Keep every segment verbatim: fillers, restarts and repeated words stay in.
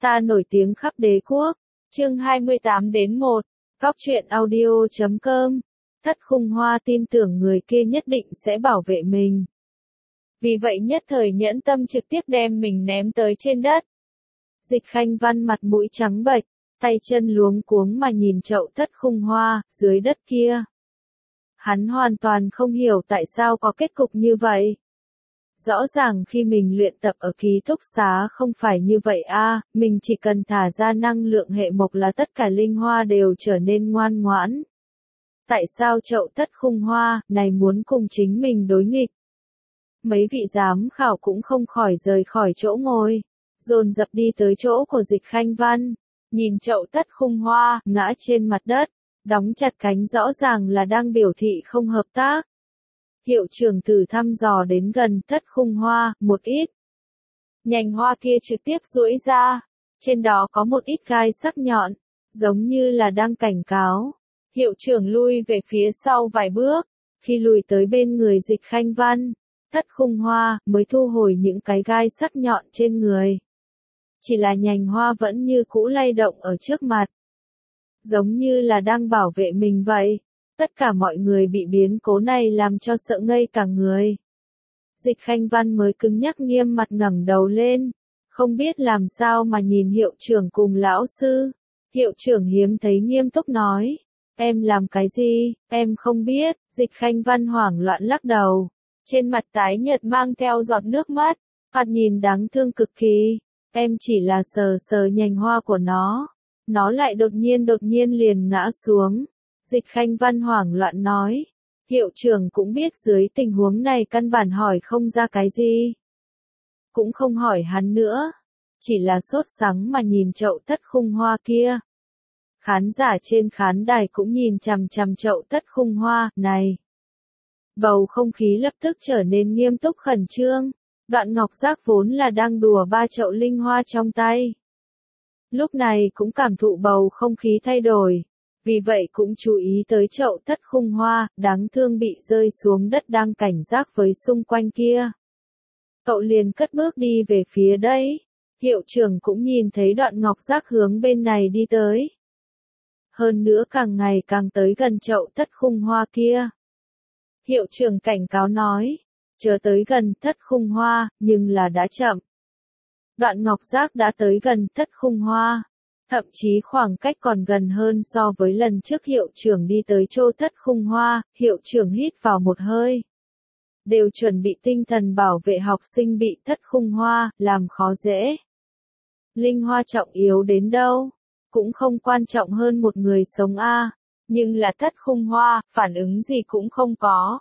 Ta nổi tiếng khắp đế quốc. Chương hai mươi tám đến một. Góc truyện audio chấm com. Thất Khung Hoa tin tưởng người kia nhất định sẽ bảo vệ mình. Vì vậy nhất thời nhẫn tâm trực tiếp đem mình ném tới trên đất. Dịch Khanh Văn mặt mũi trắng bệch, tay chân luống cuống mà nhìn chậu Thất Khung Hoa dưới đất kia. Hắn hoàn toàn không hiểu tại sao có kết cục như vậy. Rõ ràng khi mình luyện tập ở ký túc xá không phải như vậy a, mình chỉ cần thả ra năng lượng hệ mộc là tất cả linh hoa đều trở nên ngoan ngoãn. Tại sao chậu Thất Khung Hoa này muốn cùng chính mình đối nghịch? Mấy vị giám khảo cũng không khỏi rời khỏi chỗ ngồi, dồn dập đi tới chỗ của Dịch Khanh Văn, nhìn chậu Thất Khung Hoa ngã trên mặt đất, đóng chặt cánh rõ ràng là đang biểu thị không hợp tác. Hiệu trưởng thử thăm dò đến gần Thất Khung Hoa, một ít. Nhành hoa kia trực tiếp duỗi ra, trên đó có một ít gai sắc nhọn, giống như là đang cảnh cáo. Hiệu trưởng lui về phía sau vài bước, khi lùi tới bên người Dịch Khanh Văn, Thất Khung Hoa mới thu hồi những cái gai sắc nhọn trên người. Chỉ là nhành hoa vẫn như cũ lay động ở trước mặt, giống như là đang bảo vệ mình vậy. Tất cả mọi người bị biến cố này làm cho sợ ngây cả người. Dịch Khanh Văn mới cứng nhắc nghiêm mặt ngẩng đầu lên, không biết làm sao mà nhìn hiệu trưởng cùng lão sư. Hiệu trưởng hiếm thấy nghiêm túc nói, em làm cái gì, em không biết. Dịch Khanh Văn hoảng loạn lắc đầu, trên mặt tái nhợt mang theo giọt nước mắt, mặt nhìn đáng thương cực kỳ. Em chỉ là sờ sờ nhành hoa của nó, nó lại đột nhiên đột nhiên liền ngã xuống. Dịch Khanh Văn hoảng loạn nói, hiệu trưởng cũng biết dưới tình huống này căn bản hỏi không ra cái gì. Cũng không hỏi hắn nữa, chỉ là sốt sắng mà nhìn chậu Thất Khung Hoa kia. Khán giả trên khán đài cũng nhìn chằm chằm chậu Thất Khung Hoa này. Bầu không khí lập tức trở nên nghiêm túc khẩn trương. Đoạn Ngọc Giác vốn là đang đùa ba chậu linh hoa trong tay, lúc này cũng cảm thụ bầu không khí thay đổi. Vì vậy cũng chú ý tới chậu Thất Khung Hoa, đáng thương bị rơi xuống đất đang cảnh giác với xung quanh kia. Cậu liền cất bước đi về phía đấy. Hiệu trưởng cũng nhìn thấy Đoạn Ngọc Giác hướng bên này đi tới. Hơn nữa càng ngày càng tới gần chậu Thất Khung Hoa kia. Hiệu trưởng cảnh cáo nói, chờ tới gần Thất Khung Hoa, nhưng là đã chậm. Đoạn Ngọc Giác đã tới gần Thất Khung Hoa. Thậm chí khoảng cách còn gần hơn so với lần trước hiệu trưởng đi tới chỗ Thất Khung Hoa. Hiệu trưởng hít vào một hơi, đều chuẩn bị tinh thần bảo vệ học sinh bị Thất Khung Hoa làm khó dễ. Linh hoa trọng yếu đến đâu, cũng không quan trọng hơn một người sống a. À. Nhưng là Thất Khung Hoa, phản ứng gì cũng không có.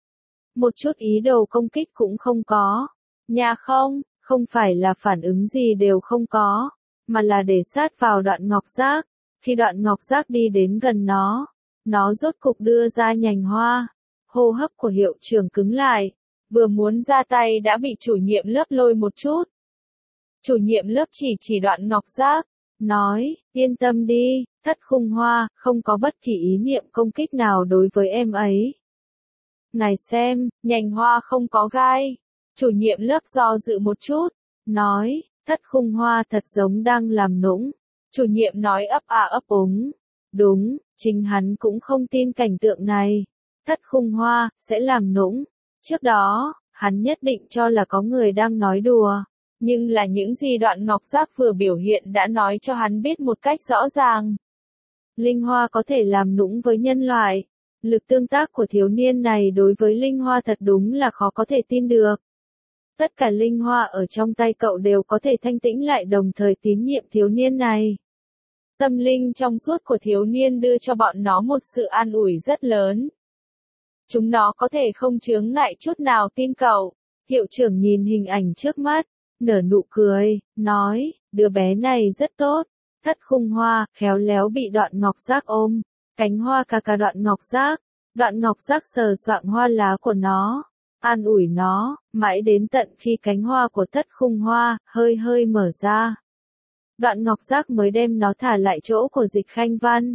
Một chút ý đồ công kích cũng không có. Nhà không, không phải là phản ứng gì đều không có, mà là để sát vào Đoạn Ngọc Giác. Khi Đoạn Ngọc Giác đi đến gần nó, nó rốt cục đưa ra nhành hoa. Hô hấp của hiệu trưởng cứng lại, vừa muốn ra tay đã bị chủ nhiệm lớp lôi một chút. Chủ nhiệm lớp chỉ chỉ Đoạn Ngọc Giác, nói, yên tâm đi, Thất Khung Hoa không có bất kỳ ý niệm công kích nào đối với em ấy. Ngài xem, nhành hoa không có gai. Chủ nhiệm lớp do dự một chút, nói, Thất Khung Hoa thật giống đang làm nũng. Chủ nhiệm nói ấp à ấp úng. Đúng, chính hắn cũng không tin cảnh tượng này. Thất Khung Hoa sẽ làm nũng. Trước đó, hắn nhất định cho là có người đang nói đùa. Nhưng là những gì Đoạn Ngọc Giác vừa biểu hiện đã nói cho hắn biết một cách rõ ràng. Linh hoa có thể làm nũng với nhân loại. Lực tương tác của thiếu niên này đối với linh hoa thật đúng là khó có thể tin được. Tất cả linh hoa ở trong tay cậu đều có thể thanh tĩnh lại đồng thời tín nhiệm thiếu niên này. Tâm linh trong suốt của thiếu niên đưa cho bọn nó một sự an ủi rất lớn. Chúng nó có thể không chướng ngại chút nào tin cậu. Hiệu trưởng nhìn hình ảnh trước mắt, nở nụ cười, nói, đứa bé này rất tốt. Thất Khung Hoa khéo léo bị Đoạn Ngọc Giác ôm, cánh hoa cà cà Đoạn Ngọc Giác. Đoạn Ngọc Giác sờ soạng hoa lá của nó, an ủi nó, mãi đến tận khi cánh hoa của Thất Khung Hoa hơi hơi mở ra. Đoạn Ngọc Giác mới đem nó thả lại chỗ của Dịch Khanh Văn.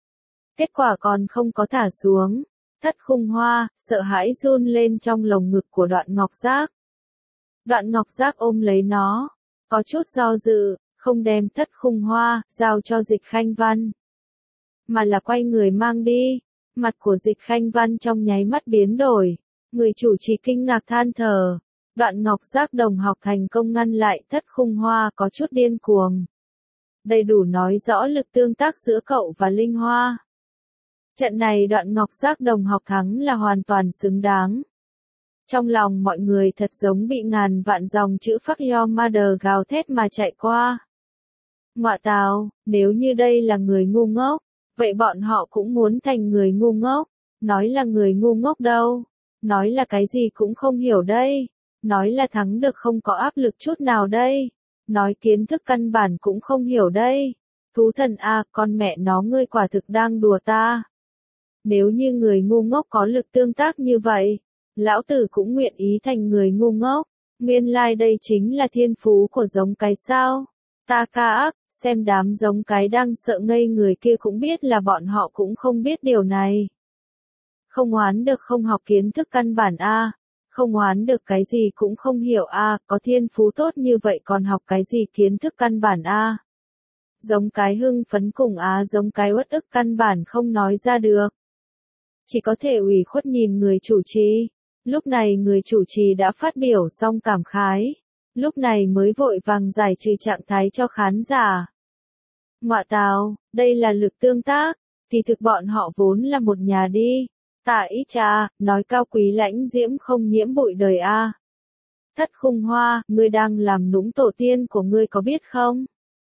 Kết quả còn không có thả xuống, Thất Khung Hoa sợ hãi run lên trong lồng ngực của Đoạn Ngọc Giác. Đoạn Ngọc Giác ôm lấy nó, có chút do dự, không đem thất khung hoa, giao cho Dịch Khanh Văn, mà là quay người mang đi. Mặt của Dịch Khanh Văn trong nháy mắt biến đổi, người chủ trì kinh ngạc than thở. Đoạn Ngọc Giác đồng học thành công ngăn lại thất khung hoa có chút điên cuồng. Đầy đủ nói rõ lực tương tác giữa cậu và Linh Hoa. Trận này Đoạn Ngọc Giác đồng học thắng là hoàn toàn xứng đáng. Trong lòng mọi người thật giống bị ngàn vạn dòng chữ Fuck your mother gào thét mà chạy qua. Ngọa tào, nếu như đây là người ngu ngốc, vậy bọn họ cũng muốn thành người ngu ngốc. Nói là người ngu ngốc đâu. Nói là cái gì cũng không hiểu đây. Nói là thắng được không có áp lực chút nào đây. Nói kiến thức căn bản cũng không hiểu đây. Thú thần a, con mẹ nó ngươi quả thực đang đùa ta. Nếu như người ngu ngốc có lực tương tác như vậy, lão tử cũng nguyện ý thành người ngu ngốc. Nguyên lai like đây chính là thiên phú của giống cái sao. Ta ca ác, xem đám giống cái đang sợ ngây người kia cũng biết là bọn họ cũng không biết điều này. Không oán được không học kiến thức căn bản a, không oán được cái gì cũng không hiểu a, có thiên phú tốt như vậy còn học cái gì kiến thức căn bản a. Giống cái hưng phấn cùng á giống cái uất ức căn bản không nói ra được. Chỉ có thể ủy khuất nhìn người chủ trì. Lúc này người chủ trì đã phát biểu xong cảm khái. Lúc này mới vội vàng giải trừ trạng thái cho khán giả. Ngọa tào, đây là lực tương tác, thì thực bọn họ vốn là một nhà đi. Tạ ít cha, nói cao quý lãnh diễm không nhiễm bụi đời a. Thất khung hoa, ngươi đang làm nũng tổ tiên của ngươi có biết không?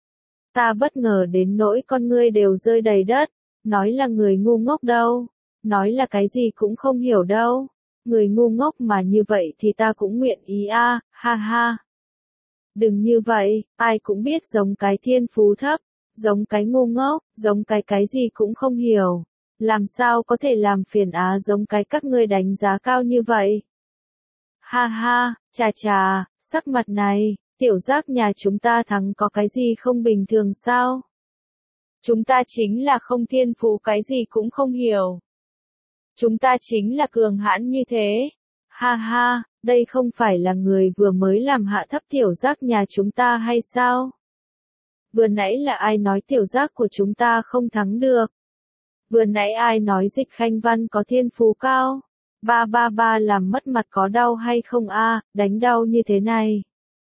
Ta bất ngờ đến nỗi con ngươi đều rơi đầy đất, nói là người ngu ngốc đâu, nói là cái gì cũng không hiểu đâu. Người ngu ngốc mà như vậy thì ta cũng nguyện ý a, ha ha. Đừng như vậy, ai cũng biết giống cái thiên phú thấp, giống cái ngu ngốc, giống cái cái gì cũng không hiểu. Làm sao có thể làm phiền á giống cái các ngươi đánh giá cao như vậy? Ha ha, chà chà, sắc mặt này, tiểu giác nhà chúng ta thắng có cái gì không bình thường sao? Chúng ta chính là không thiên phú cái gì cũng không hiểu. Chúng ta chính là cường hãn như thế. Ha ha, đây không phải là người vừa mới làm hạ thấp tiểu giác nhà chúng ta hay sao? Vừa nãy là ai nói tiểu giác của chúng ta không thắng được? Vừa nãy ai nói Dịch Khanh Văn có thiên phú cao? Ba ba ba làm mất mặt có đau hay không a, đánh đau như thế này.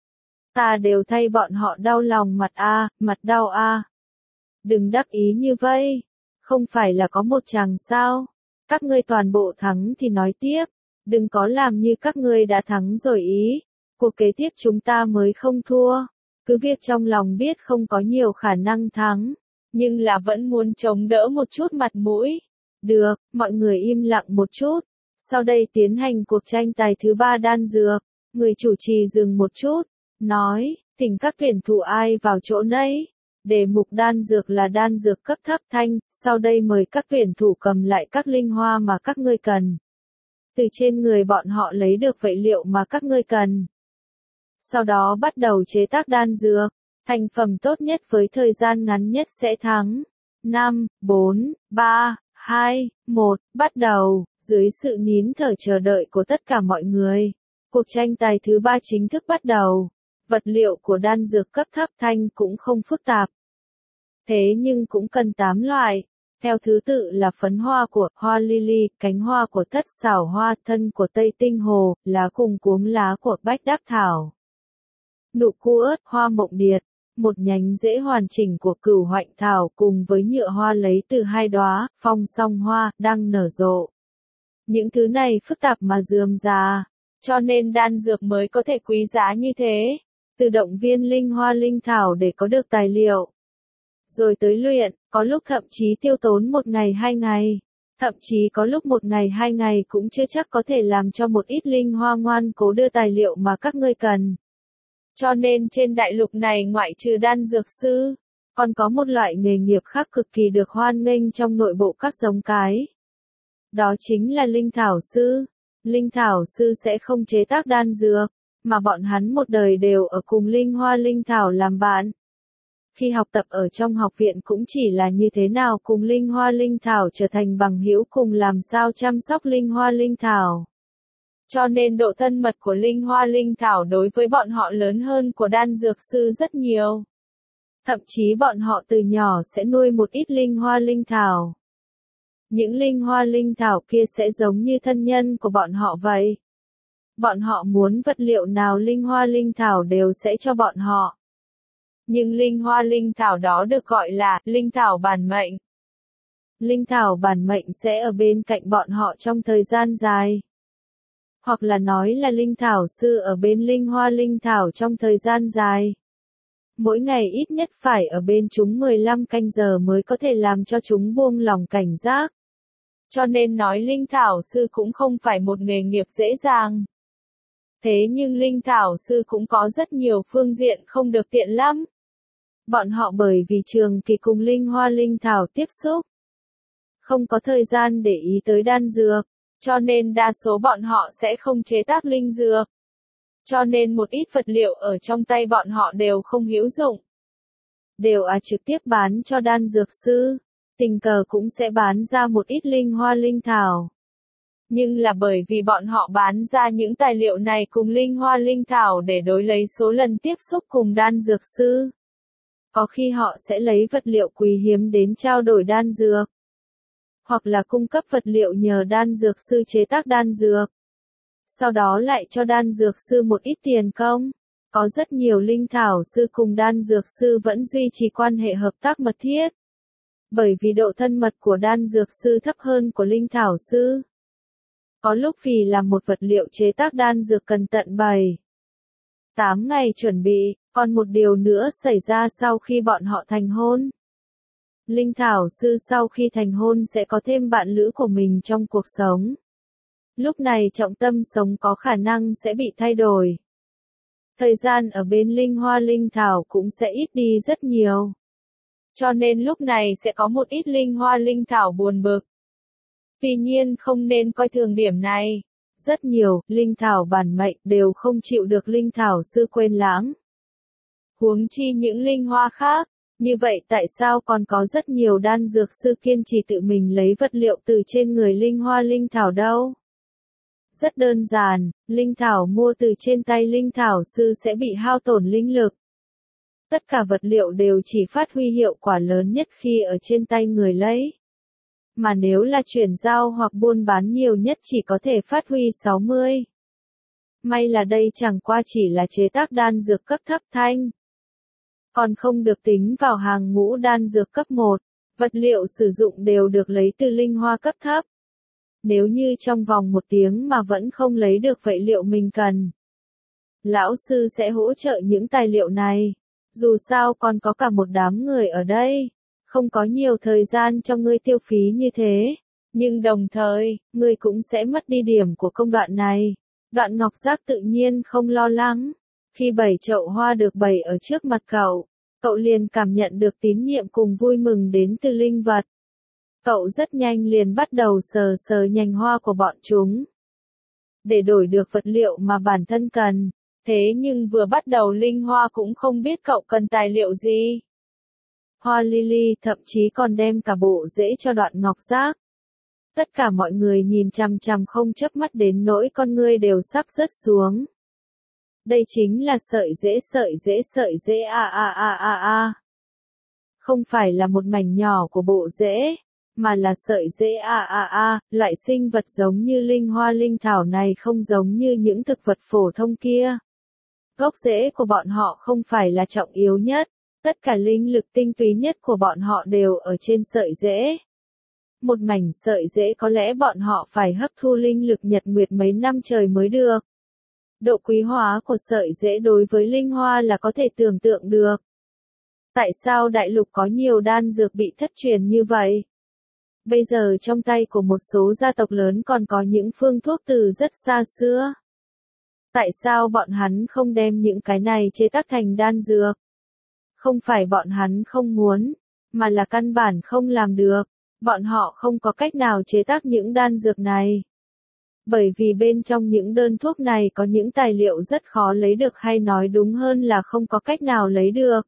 Ta đều thay bọn họ đau lòng mặt a, mặt đau a. Đừng đắc ý như vậy. Không phải là có một chàng sao? Các ngươi toàn bộ thắng thì nói tiếp. Đừng có làm như các ngươi đã thắng rồi ý. Cuộc kế tiếp chúng ta mới không thua. Cứ việc trong lòng biết không có nhiều khả năng thắng. Nhưng là vẫn muốn chống đỡ một chút mặt mũi. Được, mọi người im lặng một chút. Sau đây tiến hành cuộc tranh tài thứ ba đan dược. Người chủ trì dừng một chút. Nói, thỉnh các tuyển thủ ai vào chỗ nấy. Đề mục đan dược là đan dược cấp thấp thanh. Sau đây mời các tuyển thủ cầm lại các linh hoa mà các ngươi cần. Từ trên người bọn họ lấy được vậy liệu mà các ngươi cần. Sau đó bắt đầu chế tác đan dược. Thành phẩm tốt nhất với thời gian ngắn nhất sẽ thắng. năm, bốn, ba, hai, một, bắt đầu. Dưới sự nín thở chờ đợi của tất cả mọi người, cuộc tranh tài thứ ba chính thức bắt đầu. Vật liệu của đan dược cấp thấp thanh cũng không phức tạp. Thế nhưng cũng cần tám loại. Theo thứ tự là phấn hoa của hoa lily, cánh hoa của thất xảo hoa, thân của tây tinh hồ, lá cùng cuống lá của bách đáp thảo. Nụ cu ớt, hoa mộng điệt, một nhánh rễ hoàn chỉnh của cửu hoạnh thảo cùng với nhựa hoa lấy từ hai đóa, phong song hoa, đang nở rộ. Những thứ này phức tạp mà rườm rà, cho nên đan dược mới có thể quý giá như thế. Từ động viên linh hoa linh thảo để có được tài liệu. Rồi tới luyện, có lúc thậm chí tiêu tốn một ngày hai ngày. Thậm chí có lúc một ngày hai ngày cũng chưa chắc có thể làm cho một ít linh hoa ngoan cố đưa tài liệu mà các ngươi cần. Cho nên trên đại lục này ngoại trừ đan dược sư, còn có một loại nghề nghiệp khác cực kỳ được hoan nghênh trong nội bộ các giống cái. Đó chính là linh thảo sư. Linh thảo sư sẽ không chế tác đan dược, mà bọn hắn một đời đều ở cùng linh hoa linh thảo làm bạn. Khi học tập ở trong học viện cũng chỉ là như thế nào cùng linh hoa linh thảo trở thành bằng hữu cùng làm sao chăm sóc linh hoa linh thảo. Cho nên độ thân mật của linh hoa linh thảo đối với bọn họ lớn hơn của đan dược sư rất nhiều. Thậm chí bọn họ từ nhỏ sẽ nuôi một ít linh hoa linh thảo. Những linh hoa linh thảo kia sẽ giống như thân nhân của bọn họ vậy. Bọn họ muốn vật liệu nào linh hoa linh thảo đều sẽ cho bọn họ. Nhưng linh hoa linh thảo đó được gọi là linh thảo bản mệnh. Linh thảo bản mệnh sẽ ở bên cạnh bọn họ trong thời gian dài. Hoặc là nói là linh thảo sư ở bên linh hoa linh thảo trong thời gian dài. Mỗi ngày ít nhất phải ở bên chúng mười lăm canh giờ mới có thể làm cho chúng buông lòng cảnh giác. Cho nên nói linh thảo sư cũng không phải một nghề nghiệp dễ dàng. Thế nhưng linh thảo sư cũng có rất nhiều phương diện không được tiện lắm. Bọn họ bởi vì trường kỳ cùng linh hoa linh thảo tiếp xúc, không có thời gian để ý tới đan dược, cho nên đa số bọn họ sẽ không chế tác linh dược. Cho nên một ít vật liệu ở trong tay bọn họ đều không hữu dụng. Đều à trực tiếp bán cho đan dược sư, tình cờ cũng sẽ bán ra một ít linh hoa linh thảo. Nhưng là bởi vì bọn họ bán ra những tài liệu này cùng linh hoa linh thảo để đối lấy số lần tiếp xúc cùng đan dược sư. Có khi họ sẽ lấy vật liệu quý hiếm đến trao đổi đan dược. Hoặc là cung cấp vật liệu nhờ đan dược sư chế tác đan dược. Sau đó lại cho đan dược sư một ít tiền công. Có rất nhiều linh thảo sư cùng đan dược sư vẫn duy trì quan hệ hợp tác mật thiết. Bởi vì độ thân mật của đan dược sư thấp hơn của linh thảo sư. Có lúc vì làm một vật liệu chế tác đan dược cần tận bảy, tám ngày chuẩn bị, còn một điều nữa xảy ra sau khi bọn họ thành hôn. Linh thảo sư sau khi thành hôn sẽ có thêm bạn lữ của mình trong cuộc sống. Lúc này trọng tâm sống có khả năng sẽ bị thay đổi. Thời gian ở bên linh hoa linh thảo cũng sẽ ít đi rất nhiều. Cho nên lúc này sẽ có một ít linh hoa linh thảo buồn bực. Tuy nhiên không nên coi thường điểm này. Rất nhiều, linh thảo bản mệnh đều không chịu được linh thảo sư quên lãng. Huống chi những linh hoa khác. Như vậy tại sao còn có rất nhiều đan dược sư kiên trì tự mình lấy vật liệu từ trên người linh hoa linh thảo đâu? Rất đơn giản, linh thảo mua từ trên tay linh thảo sư sẽ bị hao tổn linh lực. Tất cả vật liệu đều chỉ phát huy hiệu quả lớn nhất khi ở trên tay người lấy. Mà nếu là chuyển giao hoặc buôn bán nhiều nhất chỉ có thể phát huy sáu mươi. May là đây chẳng qua chỉ là chế tác đan dược cấp thấp thanh. Còn không được tính vào hàng ngũ đan dược cấp một, vật liệu sử dụng đều được lấy từ linh hoa cấp thấp. Nếu như trong vòng một tiếng mà vẫn không lấy được vậy liệu mình cần, lão sư sẽ hỗ trợ những tài liệu này. Dù sao còn có cả một đám người ở đây, không có nhiều thời gian cho ngươi tiêu phí như thế. Nhưng đồng thời, ngươi cũng sẽ mất đi điểm của công đoạn này. Đoạn Ngọc Giác tự nhiên không lo lắng. Khi bảy chậu hoa được bày ở trước mặt cậu, cậu liền cảm nhận được tín nhiệm cùng vui mừng đến từ linh vật. Cậu rất nhanh liền bắt đầu sờ sờ nhành hoa của bọn chúng. Để đổi được vật liệu mà bản thân cần. Thế nhưng vừa bắt đầu linh hoa cũng không biết cậu cần tài liệu gì. Hoa lily thậm chí còn đem cả bộ rễ cho Đoạn Ngọc Giác. Tất cả mọi người nhìn chằm chằm không chớp mắt đến nỗi con ngươi đều sắp rớt xuống. Đây chính là sợi rễ sợi rễ sợi rễ a a a a a. Không phải là một mảnh nhỏ của bộ rễ, mà là sợi rễ a a a, loại sinh vật giống như linh hoa linh thảo này không giống như những thực vật phổ thông kia. Gốc rễ của bọn họ không phải là trọng yếu nhất, tất cả linh lực tinh túy nhất của bọn họ đều ở trên sợi rễ. Một mảnh sợi rễ có lẽ bọn họ phải hấp thu linh lực nhật nguyệt mấy năm trời mới được. Độ quý hóa của sợi rễ đối với linh hoa là có thể tưởng tượng được. Tại sao đại lục có nhiều đan dược bị thất truyền như vậy? Bây giờ trong tay của một số gia tộc lớn còn có những phương thuốc từ rất xa xưa. Tại sao bọn hắn không đem những cái này chế tác thành đan dược? Không phải bọn hắn không muốn, mà là căn bản không làm được. Bọn họ không có cách nào chế tác những đan dược này. Bởi vì bên trong những đơn thuốc này có những tài liệu rất khó lấy được hay nói đúng hơn là không có cách nào lấy được.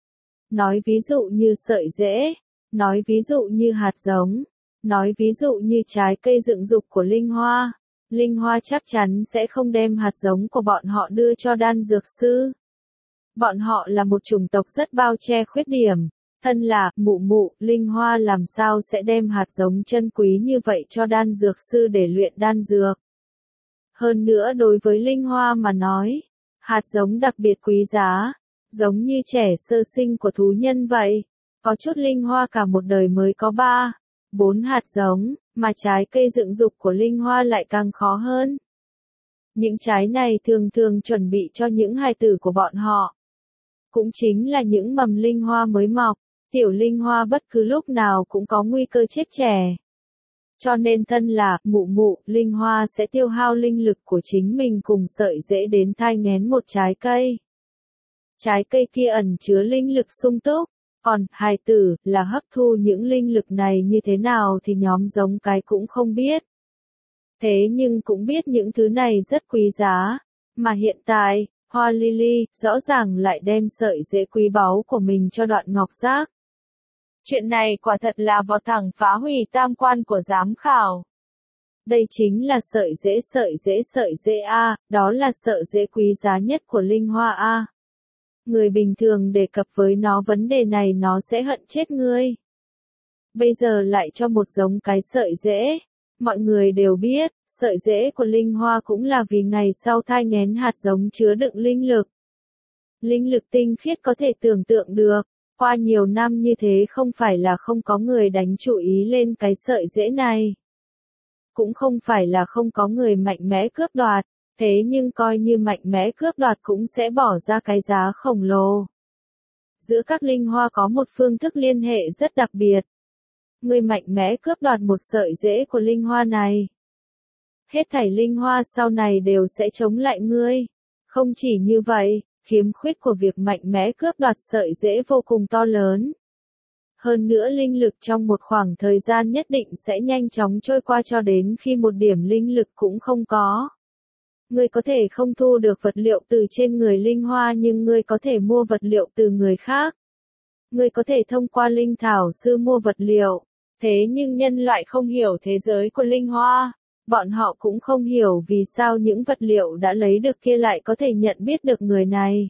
Nói ví dụ như sợi rễ, nói ví dụ như hạt giống, nói ví dụ như trái cây dựng dục của linh hoa. Linh hoa chắc chắn sẽ không đem hạt giống của bọn họ đưa cho đan dược sư. Bọn họ là một chủng tộc rất bao che khuyết điểm. Thân là mụ mụ, linh hoa làm sao sẽ đem hạt giống chân quý như vậy cho đan dược sư để luyện đan dược. Hơn nữa đối với linh hoa mà nói, hạt giống đặc biệt quý giá, giống như trẻ sơ sinh của thú nhân vậy. Có chút linh hoa cả một đời mới có ba, bốn hạt giống, mà trái cây dựng dục của linh hoa lại càng khó hơn. Những trái này thường thường chuẩn bị cho những hài tử của bọn họ. Cũng chính là những mầm linh hoa mới mọc, tiểu linh hoa bất cứ lúc nào cũng có nguy cơ chết trẻ. Cho nên thân là mụ mụ, linh hoa sẽ tiêu hao linh lực của chính mình cùng sợi rễ đến thai nghén một trái cây. Trái cây kia ẩn chứa linh lực sung túc, còn hài tử là hấp thu những linh lực này như thế nào thì nhóm giống cái cũng không biết. Thế nhưng cũng biết những thứ này rất quý giá, mà hiện tại, hoa lily rõ ràng lại đem sợi rễ quý báu của mình cho Đoạn Ngọc Giác. Chuyện này quả thật là vào thẳng phá hủy tam quan của giám khảo. Đây chính là sợi rễ sợi rễ sợi rễ A, đó là sợi rễ quý giá nhất của linh hoa A. Người bình thường đề cập với nó vấn đề này nó sẽ hận chết ngươi. Bây giờ lại cho một giống cái sợi rễ. Mọi người đều biết, sợi rễ của linh hoa cũng là vì ngày sau thai nghén hạt giống chứa đựng linh lực. Linh lực tinh khiết có thể tưởng tượng được, qua nhiều năm như thế không phải là không có người đánh chú ý lên cái sợi rễ này. Cũng không phải là không có người mạnh mẽ cướp đoạt, thế nhưng coi như mạnh mẽ cướp đoạt cũng sẽ bỏ ra cái giá khổng lồ. Giữa các linh hoa có một phương thức liên hệ rất đặc biệt. Người mạnh mẽ cướp đoạt một sợi rễ của linh hoa này. Hết thảy linh hoa sau này đều sẽ chống lại ngươi. Không chỉ như vậy, khiếm khuyết của việc mạnh mẽ cướp đoạt sợi rễ vô cùng to lớn. Hơn nữa linh lực trong một khoảng thời gian nhất định sẽ nhanh chóng trôi qua cho đến khi một điểm linh lực cũng không có. Ngươi có thể không thu được vật liệu từ trên người linh hoa nhưng ngươi có thể mua vật liệu từ người khác. Ngươi có thể thông qua linh thảo sư mua vật liệu. Thế nhưng nhân loại không hiểu thế giới của linh hoa. Bọn họ cũng không hiểu vì sao những vật liệu đã lấy được kia lại có thể nhận biết được người này.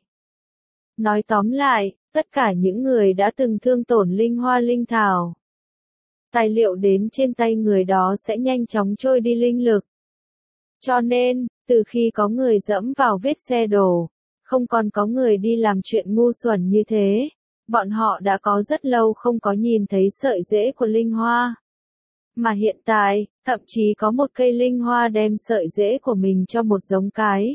Nói tóm lại, tất cả những người đã từng thương tổn linh hoa linh thảo. Tài liệu đến trên tay người đó sẽ nhanh chóng trôi đi linh lực. Cho nên, từ khi có người dẫm vào vết xe đổ, không còn có người đi làm chuyện ngu xuẩn như thế, bọn họ đã có rất lâu không có nhìn thấy sợi rễ của linh hoa. Mà hiện tại, thậm chí có một cây linh hoa đem sợi rễ của mình cho một giống cái.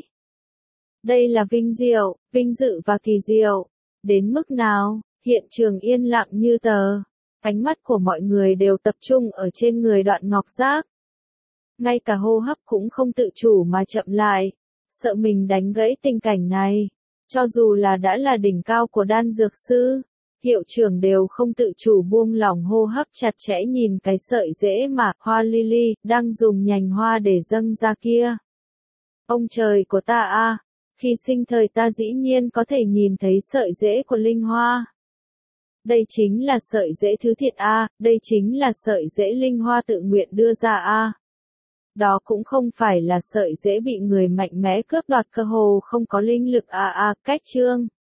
Đây là vinh diệu, vinh dự và kỳ diệu. Đến mức nào, hiện trường yên lặng như tờ. Ánh mắt của mọi người đều tập trung ở trên người Đoạn Ngọc Giác. Ngay cả hô hấp cũng không tự chủ mà chậm lại, sợ mình đánh gãy tình cảnh này. Cho dù là đã là đỉnh cao của đan dược sư, hiệu trưởng đều không tự chủ buông lỏng hô hấp chặt chẽ nhìn cái sợi rễ mà hoa lily đang dùng nhành hoa để dâng ra kia. Ông trời của ta a, khi sinh thời ta dĩ nhiên có thể nhìn thấy sợi rễ của linh hoa. Đây chính là sợi rễ thứ thiện a, đây chính là sợi rễ linh hoa tự nguyện đưa ra a. Đó cũng không phải là sợi rễ bị người mạnh mẽ cướp đoạt cơ hồ không có linh lực a a, cách chương.